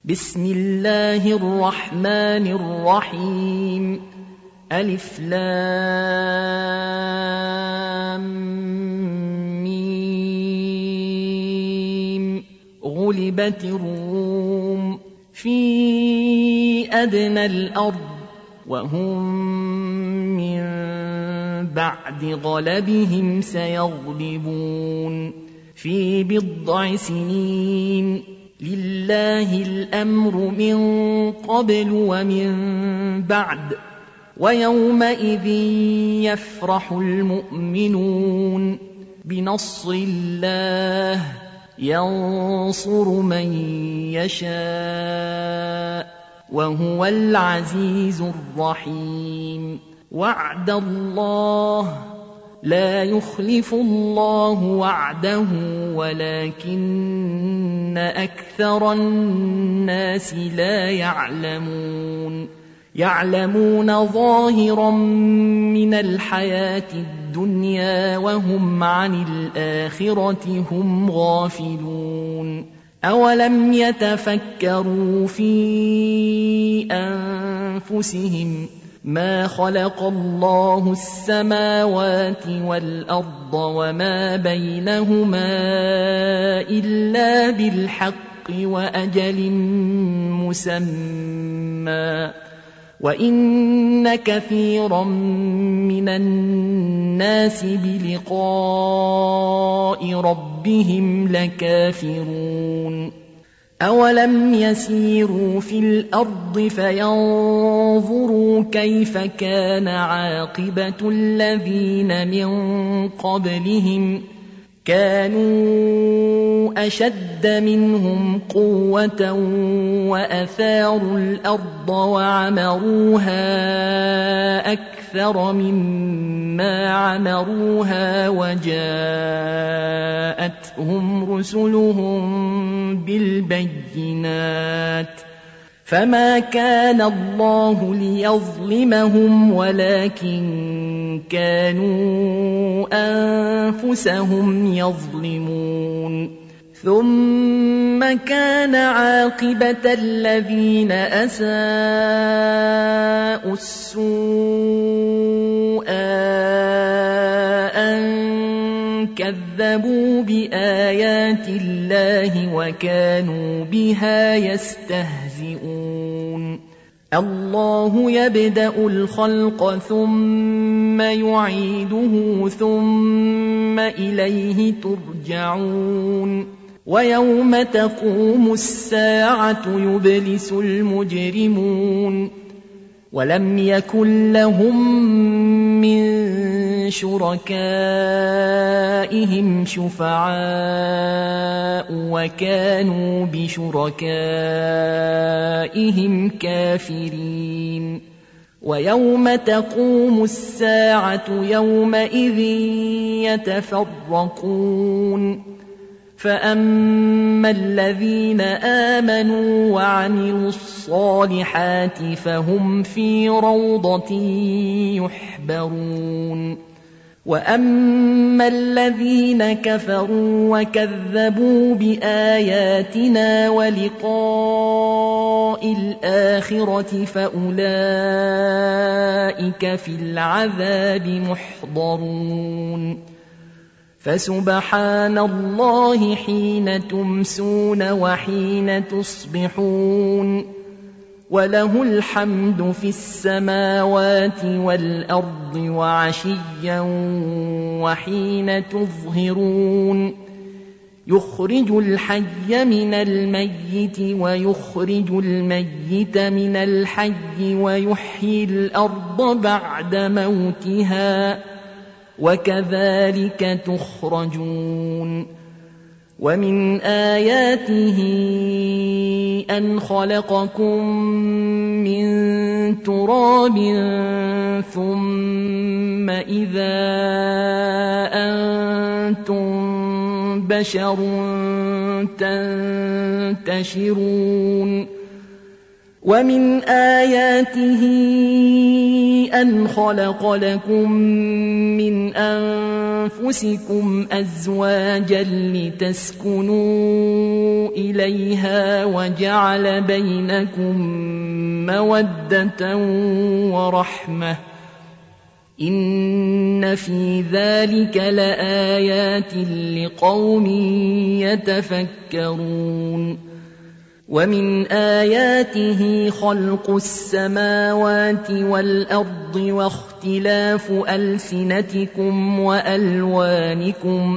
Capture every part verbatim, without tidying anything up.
بسم الله الرحمن الرحيم ألف لام ميم غلبت الروم في أدنى الأرض وهم من بعد غلبهم سيغلبون في بضع سنين لله الأمر من قبل ومن بعد ويومئذ يفرح المؤمنون بنصر الله ينصر من يشاء وهو العزيز الرحيم وعد الله لا يخلف الله وعده ولكن أكثر الناس لا يعلمون يعلمون ظاهرا من الحياة الدنيا وهم عن الآخرة هم غافلون أولم يتفكروا في أنفسهم ما خلق الله السماوات والأرض وما بينهما إلا بالحق وأجل مسمى وإن كثيرا من الناس بلقاء ربهم لكافرون أولم يسيروا في الأرض فينظروا كيف كان عاقبة الذين من قبلهم كانوا أشد منهم قوة وأثاروا الأرض وعمروها أكثر مما عمروها وجاءتهم رسلهم بالبينات فما كان الله ليظلمهم ولكن كانوا أنفسهم يظلمون ثم كان عاقبة الذين أساءوا السوء أن كذبوا بآيات الله وكانوا بها يستهزئون الله يبدأ الخلق ثم يعيده ثم إليه ترجعون ويوم تقوم الساعة يبلس المجرمون ولم يكن لهم من شركائهم شفعاء وكانوا بشركائهم كافرين ويوم تقوم الساعة يومئذ يتفرقون فأما الذين آمنوا وعملوا الصالحات فهم في روضة يحبرون وأما الذين كفروا وكذبوا بآياتنا ولقاء الآخرة فأولئك في العذاب محضرون فسبحان الله حين تمسون وحين تصبحون وله الحمد في السماوات والأرض وعشيا وحين تظهرون يخرج الحي من الميت ويخرج الميت من الحي ويحيي الأرض بعد موتها وكذلك تخرجون ومن آياته أن خلقكم من تراب ثم إذا أنتم بشر تنتشرون ومن آياته أن خلق لكم من أنفسكم أزواجا لتسكنوا إليها وجعل بينكم مودة ورحمة إن في ذلك لآيات لقوم يتفكرون ومن آياته خلق السماوات والأرض واختلاف ألسنتكم وألوانكم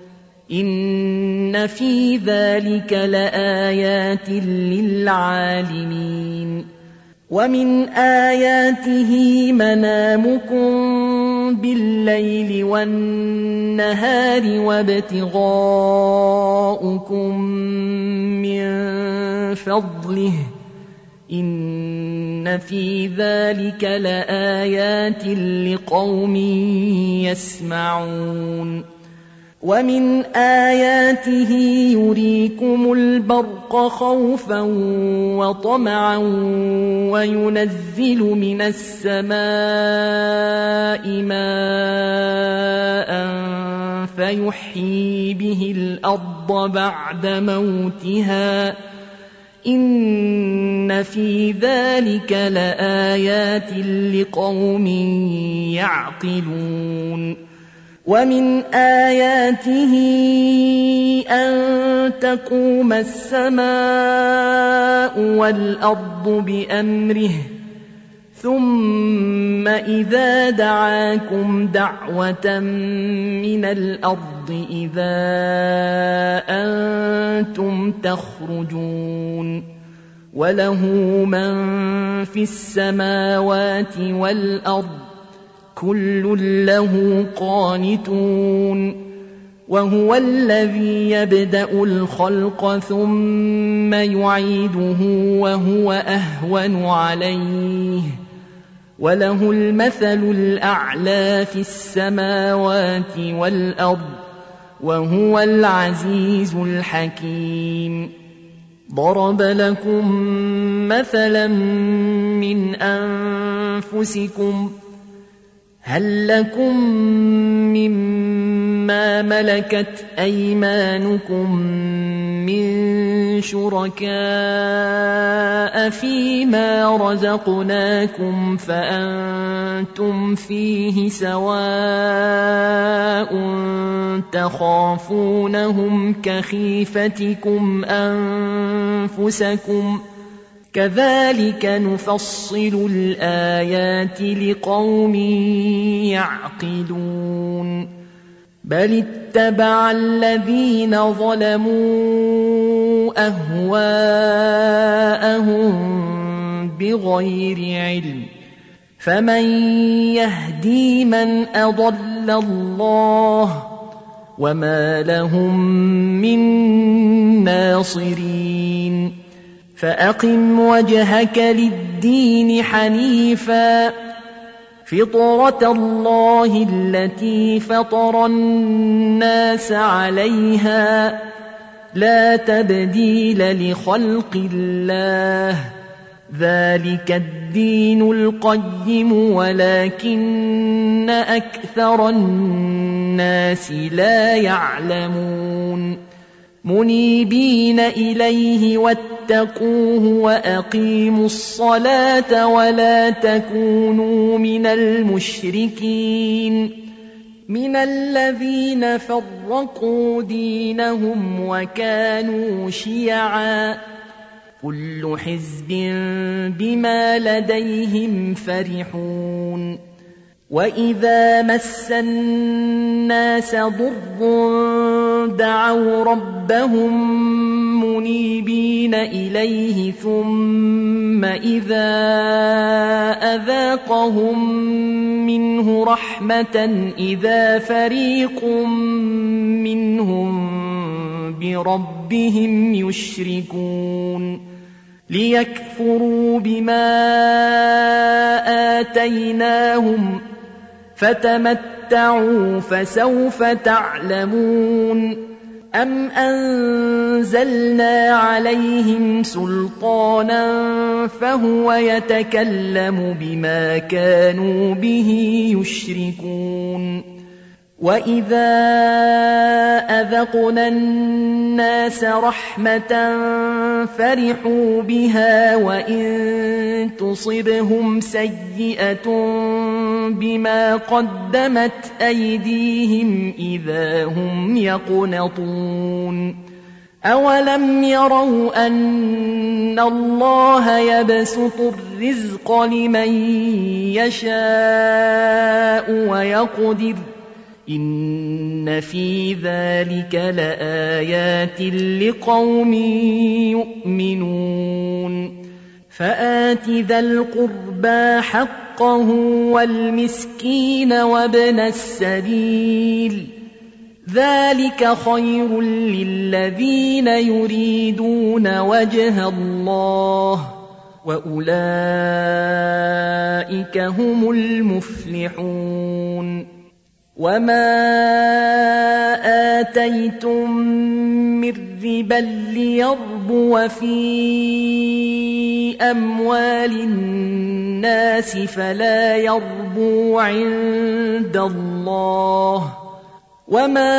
إن في ذلك لآيات للعالمين ومن آياته منامكم بالليل والنهار وابتغاؤكم من فضله إن في ذلك لآيات لقوم يسمعون ومن آياته يريكم البرق خوفا وطمعا وينزل من السماء ماء فيحيي به الأرض بعد موتها إن في ذلك لآيات لقوم يعقلون ومن آياته أن تقوم السماء والأرض بأمره ثم إذا دعاكم دعوة من الأرض إذا أنتم تخرجون وله من في السماوات والأرض كل له قانتون وهو الذي يبدأ الخلق ثم يعيده وهو أهون عليه وله المثل الأعلى في السماوات والأرض وهو العزيز الحكيم ضرب لكم مثلا من أنفسكم هل لكم مما ملكت أيمانكم من شركاء فيما رزقناكم فأنتم فيه سواء تخافونهم كخيفتكم أنفسكم كذلك نفصل الآيات لقوم يعقلون بل اتبع الذين ظلموا أهواءهم بغير علم فمن يهدي من أضل الله وما لهم من ناصرين فأقم وجهك للدين حنيفا فطرة الله التي فطر الناس عليها لا تبديل لخلق الله ذلك الدين القيم ولكن أكثر الناس لا يعلمون منيبين إليه واتقوه وأقيموا الصلاة ولا تكونوا من المشركين من الذين فرقوا دينهم وكانوا شيعا كل حزب بما لديهم فرحون وإذا مس الناس ضر دعوا ربهم منيبين إليه ثم إذا أذاقهم منه رحمة إذا فريق منهم بربهم يشركون ليكفروا بما آتيناهم فتمتعوا فسوف تعلمون أَمْ أَنزَلْنَا عَلَيْهِمْ سُلْطَانًا فَهُوَ يَتَكَلَّمُ بِمَا كَانُوا بِهِ يُشْرِكُونَ وَإِذَا أَذَقْنَا النَّاسَ رَحْمَةً فَرِحُوا بِهَا وَإِن تُصِبْهُمْ سَيِّئَةٌ بِمَا قَدَّمَتْ أَيْدِيهِمْ إِذَا هُمْ يَقْنَطُونَ أَوَلَمْ يَرَوْا أَنَّ اللَّهَ يَبْسُطُ الرِّزْقَ لِمَن يَشَاءُ وَيَقْدِرُ إِنَّ فِي ذَلِكَ لَآيَاتٍ لِقَوْمٍ يُؤْمِنُونَ فَآتِ ذَا الْقُرْبَى حَقَّهُ وَالْمِسْكِينَ وَابْنَ السَّبِيلِ ذَلِكَ خَيْرٌ لِّلَّذِينَ يُرِيدُونَ وَجْهَ اللَّهِ وَأُولَٰئِكَ هُمُ الْمُفْلِحُونَ وَمَا آتَيْتُم مِّن رِّبًا لِّيَرْبُوَ فِي أَمْوَالِ النَّاسِ فَلَا يَرْبُو عِندَ اللَّهِ وَمَا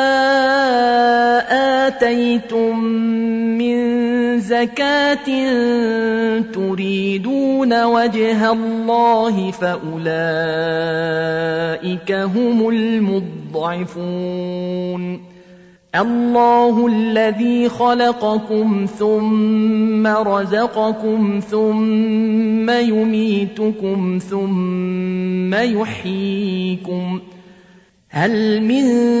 آتَيْتُم مِّن زَكَاةٍ تُرِيدُونَ وَجْهَ اللَّهِ فَأُولَٰئِكَ هُمُ الْمُضْعِفُونَ اللَّهُ الَّذِي خَلَقَكُمْ ثُمَّ رَزَقَكُمْ ثُمَّ يُمِيتُكُمْ ثُمَّ يُحْيِيكُمْ هَلْ مِن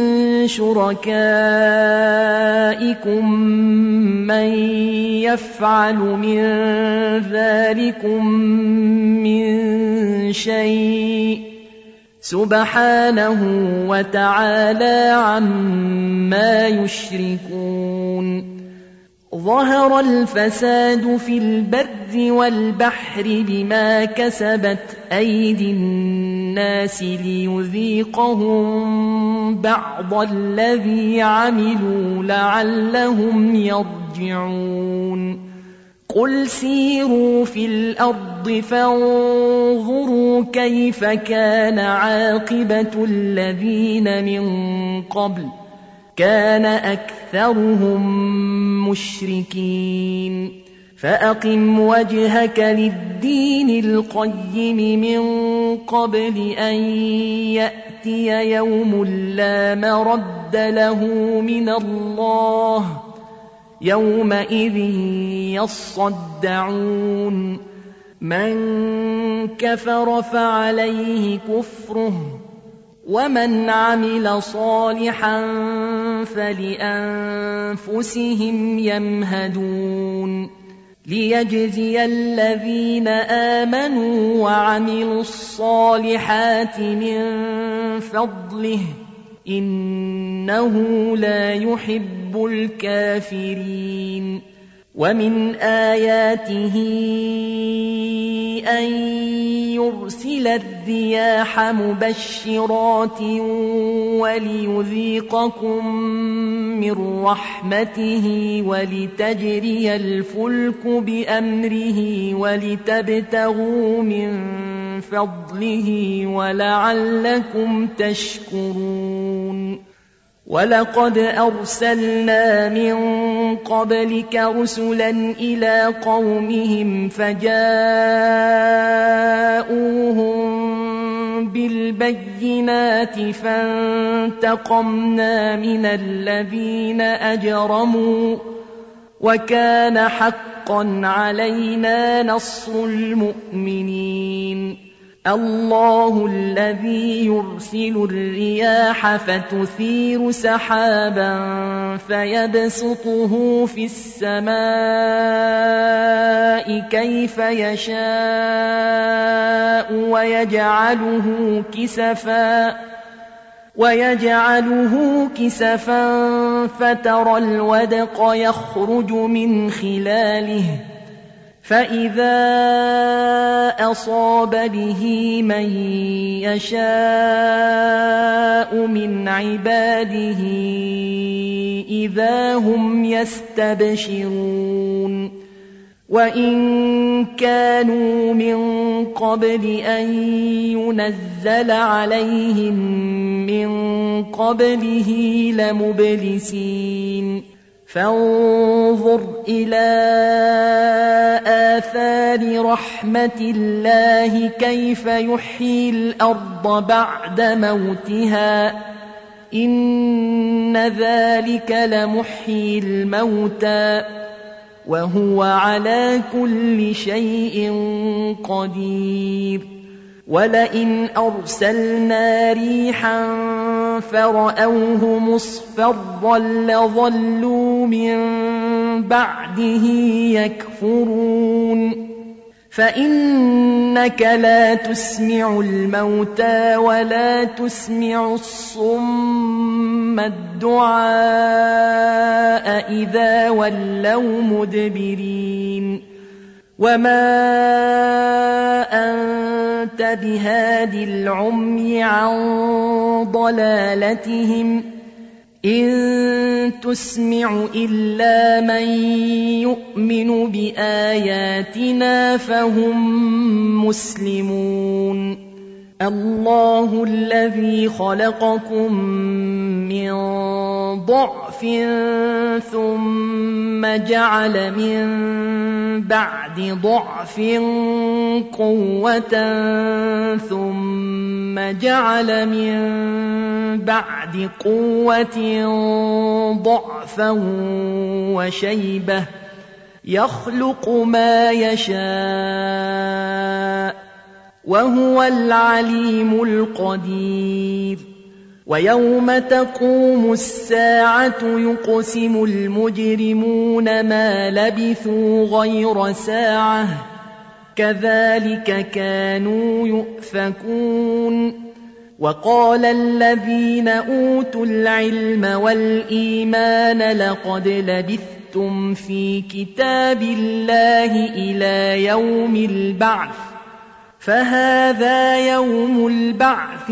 شُرَكَائِكُم مَّن يَفْعَلُ مِن ذَٰلِكُم مِّن شَيْءٍ سُبْحَانَهُ وَتَعَالَىٰ عَمَّا يُشْرِكُونَ ظَهَرَ الْفَسَادُ فِي الْبَرِّ وَالْبَحْرِ بِمَا كَسَبَتْ أَيْدِي النَّاسِ لِيُذِيقَهُم بَعْضَ الَّذِي عَمِلُوا لَعَلَّهُمْ يَرْجِعُونَ قُلْ سِيرُوا فِي الْأَرْضِ فَانظُرُوا كَيْفَ كَانَ عَاقِبَةُ الَّذِينَ مِن قَبْلُ كَانَ أَكْثَرُهُم مُّشْرِكِينَ فَأَقِمْ وَجْهَكَ لِلدِّينِ الْقَيِّمِ مِن قَبْلِ أَن يَأْتِيَ يَوْمٌ لَّا مَرَدَّ لَهُ مِنَ اللَّهِ يَوْمَئِذٍ يَصَّدَّعُونَ مَن كَفَرَ فَعَلَيْهِ كُفْرُهُ وَمَنْ عَمِلَ صَالِحًا فَلِأَنفُسِهِمْ يَمْهَدُونَ لِيَجْزِيَ الَّذِينَ آمَنُوا وَعَمِلُوا الصَّالِحَاتِ مِن فَضْلِهِ إِنَّهُ لَا يُحِبُّ الْكَافِرِينَ وَمِنْ آيَاتِهِ أَن يُرْسِلَ الرِّيَاحَ مُبَشِّرَاتٍ وَلِيُذِيقَكُم مِّن رَّحْمَتِهِ وَلِتَجْرِيَ الْفُلْكُ بِأَمْرِهِ وَلِتَبْتَغُوا مِن فَضْلِهِ وَلَعَلَّكُمْ تَشْكُرُونَ وَلَقَدْ أَرْسَلْنَا مِن قَبْلِكَ رُسُلًا إِلَىٰ قَوْمِهِمْ فَجَاءُوهُم بِالْبَيِّنَاتِ فَانتَقَمْنَا مِنَ الَّذِينَ أَجْرَمُوا وَكَانَ حَقًّا عَلَيْنَا نَصْرُ الْمُؤْمِنِينَ اللَّهُ الَّذِي يُرْسِلُ الرِّيَاحَ فَتُثِيرُ سَحَابًا فَيَبْسُطُهُ فِي السَّمَاءِ كَيْفَ يَشَاءُ وَيَجْعَلُهُ كِسَفًا وَيَجْعَلُهُ كِسَفًا فَتَرَى الْوَدْقَ يَخْرُجُ مِنْ خِلَالِهِ فإذا أصاب به من يشاء من عباده إذا هم يستبشرون وإن كانوا من قبل أن ينزل عليهم من قبله لمبلسين فانظر إلى آثار رحمة الله كيف يحيي الأرض بعد موتها إن ذلك لمحيي الموتى وهو على كل شيء قدير ولئن أرسلنا ريحا فرأوه مصفرا لظلوا من بعده يكفرون فإنك لا تسمع الموتى ولا تسمع الصم الدعاء إذا ولوا مدبرين وما أنت بهادي العمي عن ضلالتهم إن تسمع إلا من يؤمن بآياتنا فهم مسلمون الله الذي خلقكم من ضعف ثم جعل من بعد ضعف قوة ثم جعل من بعد قوة ضعفا وشيبة يخلق ما يشاء وهو العليم القدير ويوم تقوم الساعة يقسم المجرمون ما لبثوا غير ساعة كذلك كانوا يؤفكون وقال الذين أوتوا العلم والإيمان لقد لبثتم في كتاب الله إلى يوم البعث فهذا يوم البعث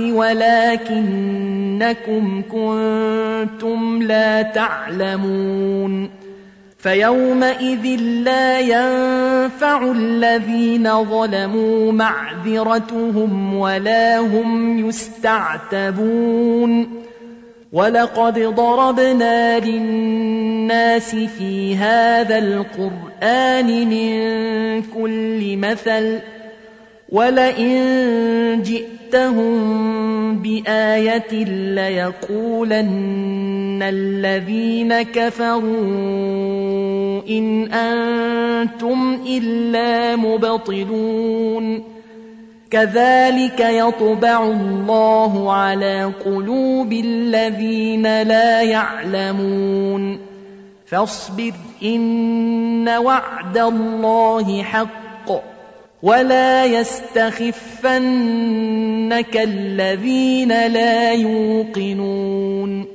ولكنكم كنتم لا تعلمون فيومئذ لا ينفع الذين ظلموا معذرتهم ولا هم يستعتبون ولقد ضربنا للناس في هذا القرآن من كل مثل ولئن جئتهم بآية ليقولن الذين كفروا إن أنتم إلا مبطلون كذلك يطبع الله على قلوب الذين لا يعلمون فاصبر إن وعد الله حق ولا يستخفنك الذين لا يوقنون